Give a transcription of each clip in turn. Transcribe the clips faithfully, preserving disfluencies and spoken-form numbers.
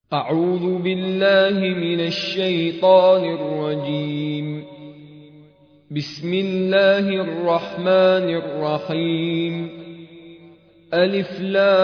أعوذ بالله من الشيطان الرجيم. بسم الله الرحمن الرحيم. ألف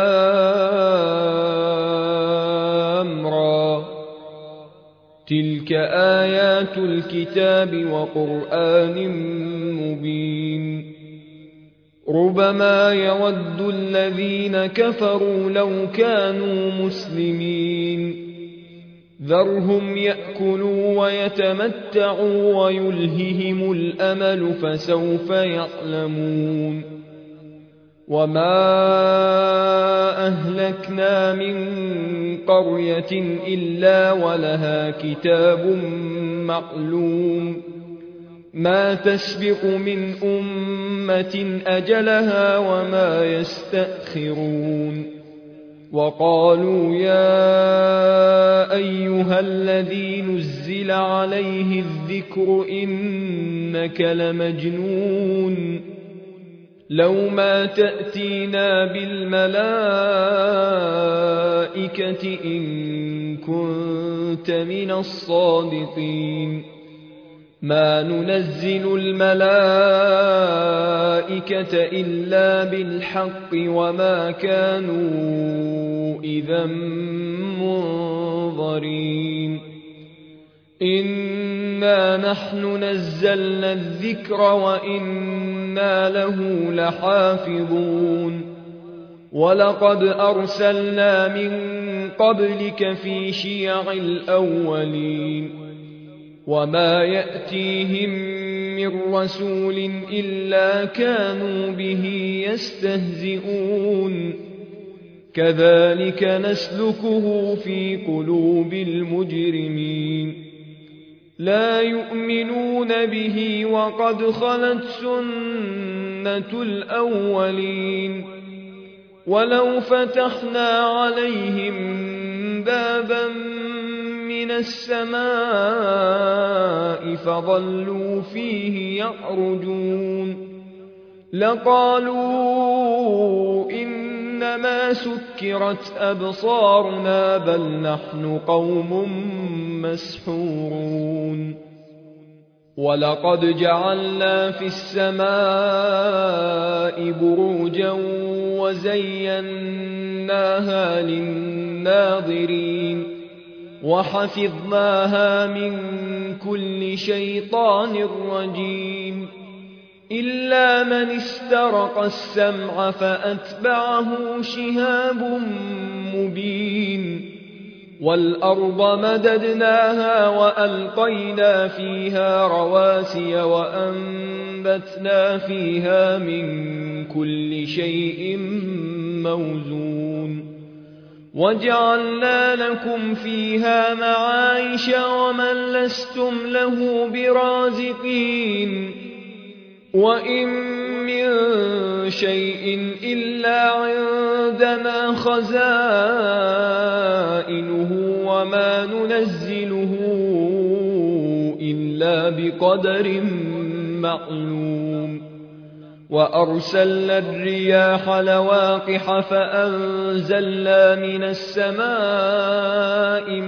لام را. تلك آيات الكتاب وقرآن مبين. ربما يود الذين كفروا لو كانوا مسلمين. ذرهم يأكلوا ويتمتعوا ويلههم الأمل فسوف يعلمون. وما أهلكنا من قرية إلا ولها كتاب معلوم. ما تسبق من أمة أجلها وما يستأخرون. وقالوا يا أيها الذي نزل عليه الذكر إنك لمجنون. لو ما تأتينا بالملائكة إن كنت من الصادقين. ما ننزل الملائكة إلا بالحق وما كانوا إذا منظرين. إنا نحن نزلنا الذكر وإنا له لحافظون. ولقد أرسلنا من قبلك في شيع الأولين. وما يأتيهم من رسول إلا كانوا به يستهزئون. كذلك نسلكه في قلوب المجرمين. لا يؤمنون به وقد خلت سنة الأولين. ولو فتحنا عليهم بابا من السماء فظلوا فيه يعرجون لقالوا إنما سكرت أبصارنا بل نحن قوم مسحورون. ولقد جعلنا في السماء بروجا وزيناها للناظرين. وحفظناها من كل شيطان رجيم. إلا من استرق السمع فأتبعه شهاب مبين. والأرض مددناها وألقينا فيها رواسي وأنبتنا فيها من كل شيء موزون. وجعلنا لكم فيها معايش ومن لستم له برازقين. وإن من شيء إلا عندنا خزائنه وما ننزله إلا بقدر معلوم. وأرسلنا الرياح لواقح فأنزلنا من السماء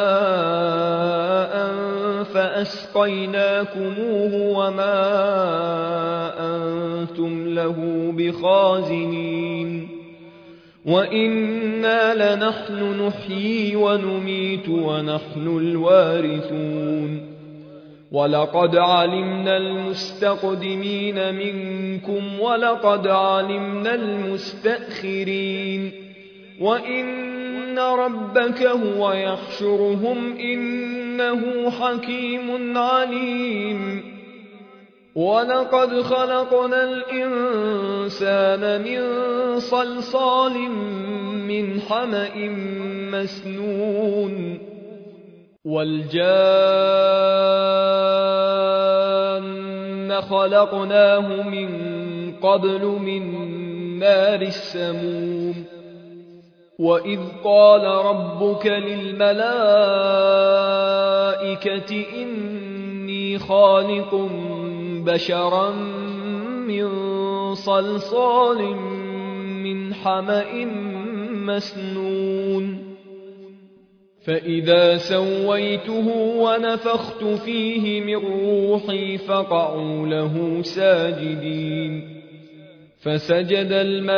ماء فأسقيناكموه وما أنتم له بخازنين. وإنا لنحن نحيي ونميت ونحن الوارثون. ولقد علمنا المستقدمين منكم ولقد علمنا المستأخرين. وإن ربك هو يحشرهم إنه حكيم عليم. ولقد خلقنا الإنسان من صلصال من حمأ مسنون. والجان خلقناه من قبل من نار السموم. وإذ قال ربك للملائكة إني خالق بشرا من صلصال من حمأ مسنون فإذا سويته ونفخت فيه من روحي فقعوا له ساجدين فسجد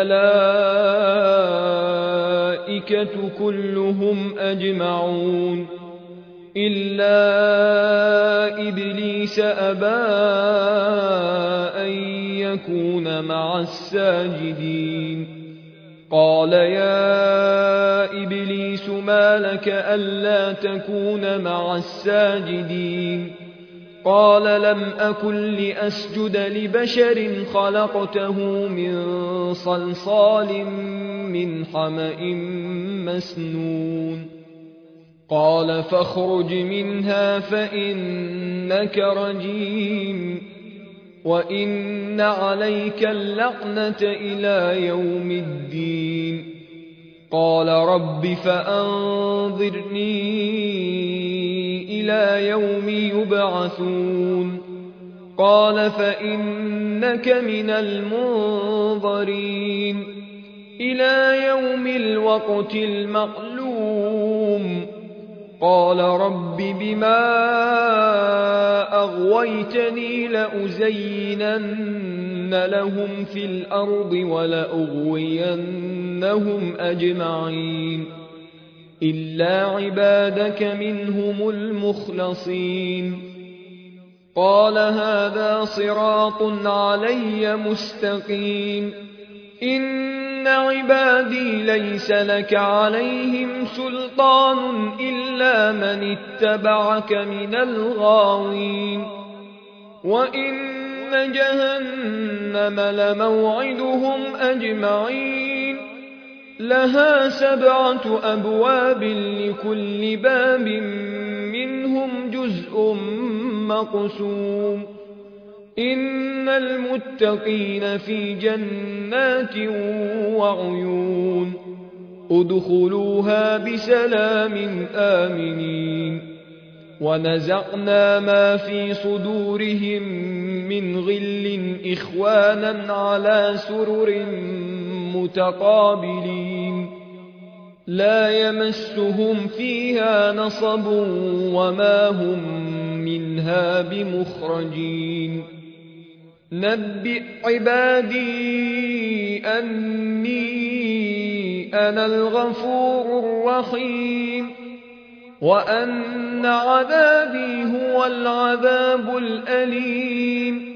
الملائكة كلهم أجمعون إلا إبليس أبى أن يكون مع الساجدين قال يا إبليس ما لك ألا تكون مع الساجدين قال لم أكن لأسجد لبشر خلقته من صلصال من حمأ مسنون قال فاخرج منها فإنك رجيم وإن عليك اللعنة إلى يوم الدين قال رب فأنظرني إلى يوم يبعثون قال فإنك من المنظرين إلى يوم الوقت المعلوم قال رب بما أغويتني لأزينن لهم في الأرض ولأغوينهم أجمعين إلا عبادك منهم المخلصين قال هذا صراط علي مستقيم إن عبادي ليس لك عليهم سلطان إلا من اتبعك من الغاوين وإن جهنم لموعدهم أجمعين لها سبعة أبواب لكل باب منهم جزء مقسوم إن المتقين في جنات وعيون ادخلوها بسلام آمنين ونزعنا ما في صدورهم من غل إخوانا على سرر متقابلين لا يمسهم فيها نصب وما هم منها بمخرجين نبئ عبادي أني أنا الغفور الرحيم وأن عذابي هو العذاب الأليم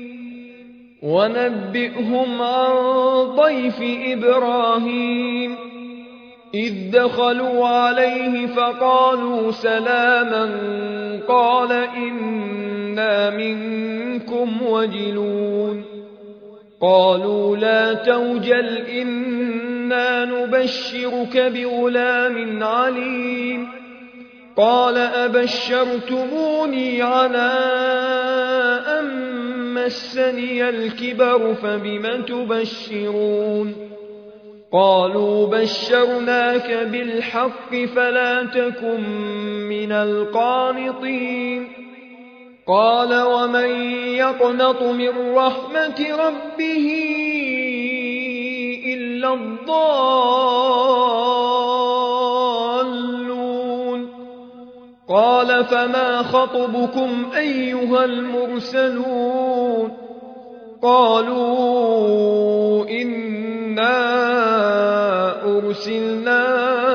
ونبئهم عن ضيف إبراهيم إذ دخلوا عليه فقالوا سلاما قال إنا منكم وجلون قالوا لا توجل إنا نبشرك بغلام عليم قال أبشرتموني على أن مسني الكبر فبم تبشرون قالوا بشرناك بالحق فلا تكن من القانطين قال ومن يقنط من رحمة ربه إلا الضالون قال فما خطبكم أيها المرسلون قالوا إنا أرسلنا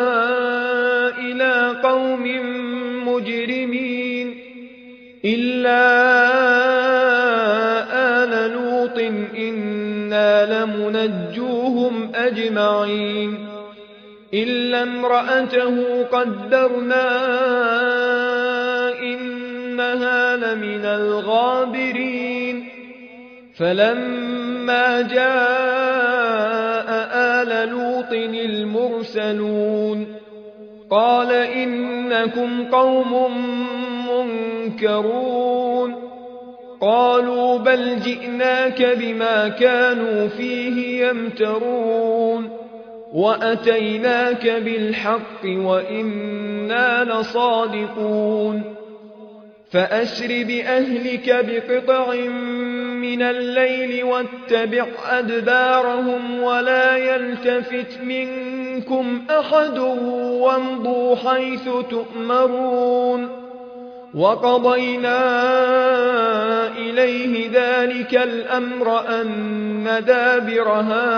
إلى قوم مجرمين إلا آل لوط إنا لمنجوهم أجمعين إلا امرأته قدرنا إنها لمن الغابرين فلما جاء آل لوط المرسلون قال إنكم قوم منكرون قالوا بل جئناك بما كانوا فيه يمترون وأتيناك بالحق وإنا لصادقون فأسر بأهلك بقطع من الليل واتبع أدبارهم ولا يلتفت منكم أحد وامضوا حيث تؤمرون وقضينا إليه ذلك الأمر أن دابر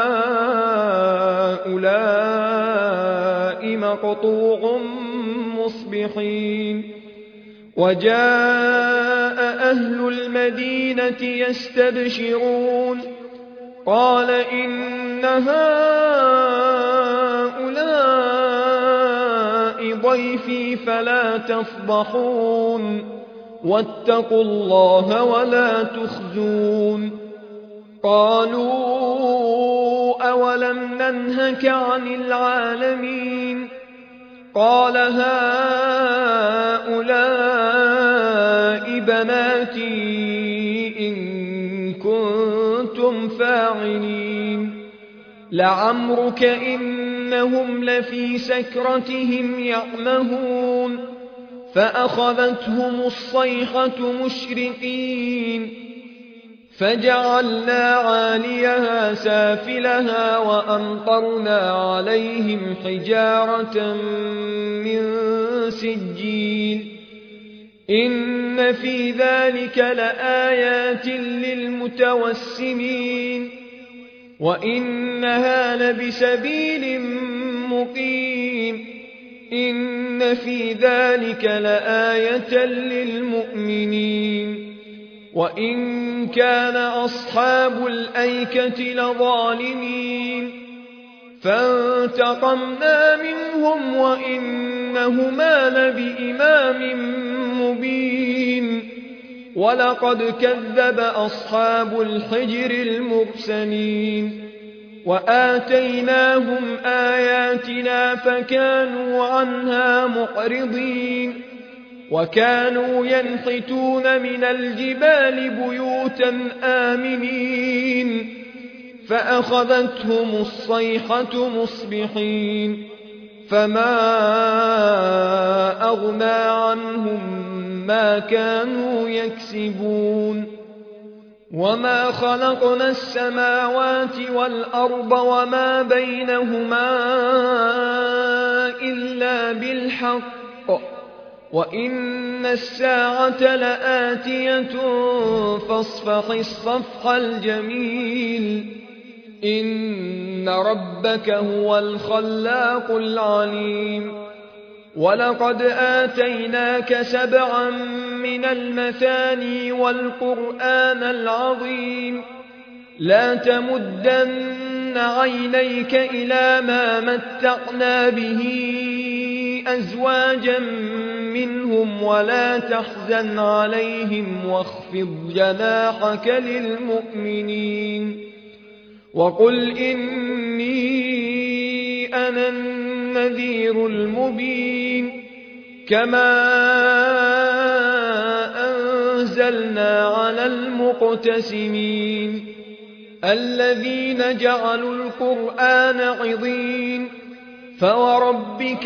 هؤلاء مقطوع مصبحين وجاء أهل المدينة يستبشرون قال إن هؤلاء ضيفي فلا تفضحون واتقوا الله ولا تخزون قالوا أولم ننهك عن العالمين قال هؤلاء بناتي إن كنتم فاعلين لعمرك إنهم لفي سكرتهم يعمهون فأخذتهم الصيحة مشرقين فجعلنا عاليها سافلها وأمطرنا عليهم حجارة من سجيل إن في ذلك لآيات للمتوسمين وإنها لبسبيل مقيم إن في ذلك لآية للمؤمنين وإن كان أصحاب الأيكة لظالمين فانتقمنا منهم وإنهما لبإمام مبين ولقد كذب أصحاب الحجر المرسلين وآتيناهم آياتنا فكانوا عنها معرضين وكانوا ينحتون من الجبال بيوتا آمنين فأخذتهم الصيحة مصبحين فما أغنى عنهم ما كانوا يكسبون وما خلقنا السماوات والأرض وما بينهما إلا بالحق وإن الساعة لآتية فاصفح الصفح الجميل إن ربك هو الخلاق العليم ولقد آتيناك سبعا من المثاني والقرآن العظيم لا تمدن عينيك إلى ما متعنا به أزواجا منهم ولا تحزن عليهم واخفض جناحك للمؤمنين وقل إني أنا النذير المبين كما أنزلنا على المقتسمين الذين جعلوا القرآن عضين فوربك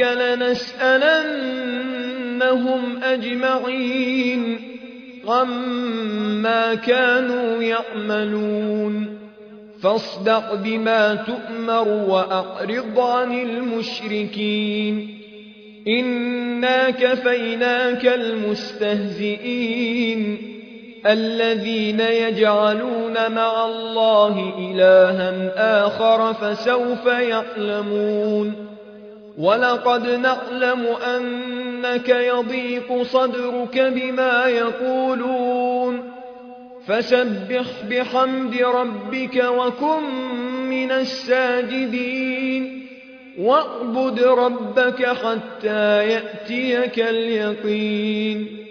لنسألنهم أجمعين عما كانوا يعملون فاصدق بما تؤمر وأعرض عن المشركين إنا كفيناك المستهزئين الذين يجعلون مع الله إلها آخر فسوف يعلمون ولقد نعلم أنك يضيق صدرك بما يقولون فسبح بحمد ربك وكن من الساجدين واعبد ربك حتى يأتيك اليقين